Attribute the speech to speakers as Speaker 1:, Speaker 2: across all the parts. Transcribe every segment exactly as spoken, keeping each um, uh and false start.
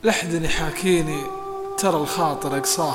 Speaker 1: لحد يحاكيني ترى الخاطر أقصاه،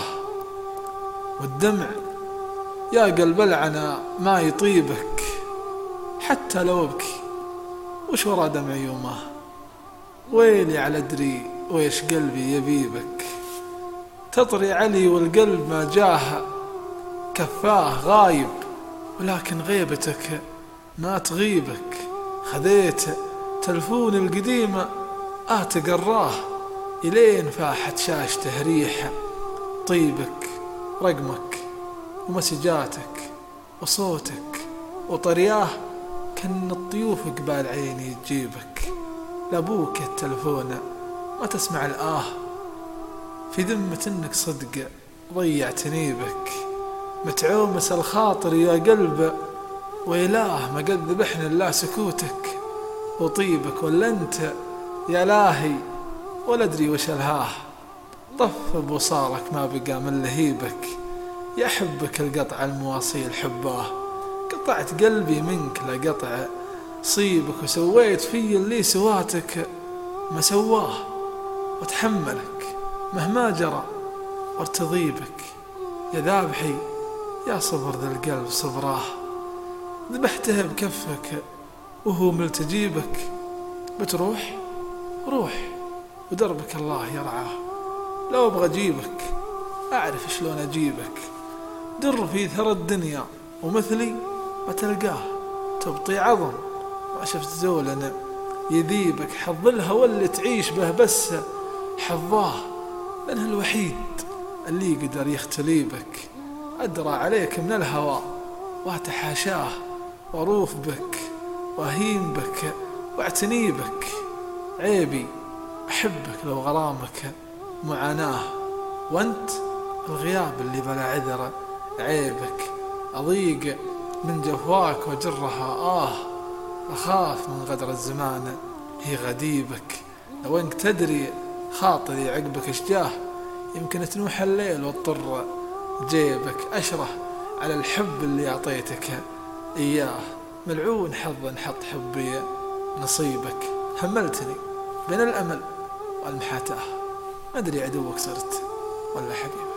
Speaker 1: والدمع يا قلب العنا ما يطيبك، حتى لو أبكي وش ورا دمع يومه، ويلي على أدري ويش قلبي يبيبك. تطري علي والقلب ما جاه كفاه غايب، ولكن غيبتك ما تغيبك. خذيت تلفون القديمة أتقراه، إلين فاحت شاشته ريحة طيبك، رقمك ومسجاتك وصوتك وطرياه، كان الطيوف قبال عيني تجيبك. لابوك التلفون ما تسمع الآه، في ذمة انك صدق ضيعتني بك. متعومس الخاطر يا قلب وإله، ما قد ذبحنا إلا سكوتك وطيبك. ولا انت يا لاهي ولا ادري وش الهاه، طف بوصالك ما بقى من لهيبك. يحبك القطع المواصيل حباه، قطعت قلبي منك لقطع صيبك. وسويت في اللي سواتك ما سواه، وتحملك مهما جرى وارتضيبك. يا ذابحي يا صبر ذا القلب صبراه، ذبحته بكفك وهو ملتجيبك. بتروح روح ودربك الله يرعاه، لو ابغى اجيبك اعرف شلون اجيبك. در في ثرى الدنيا ومثلي ما تلقاه، تبطي عظم ما شفت زولنا يذيبك. حظ الهوى اللي تعيش به بس حظاه، لأنه الوحيد اللي يقدر يختلي بك. أدرى عليك من الهوى واتحاشاه، وروف بك وأهين بك واعتني بك. عيبي أحبك لو غرامك معاناه، وانت الغياب اللي بلا عذر عيبك. أضيق من جفواك وجرها آه، أخاف من غدر الزمان هي غديبك. لو انك تدري خاطري عقبك اشجاه، يمكن تنوح الليل واضطر جيبك. أشره على الحب اللي أعطيتك إياه، ملعون حظا حط حبي نصيبك. هملتني بين الأمل والمحاتاه، ما أدري عدوك صرت ولا حبيبك.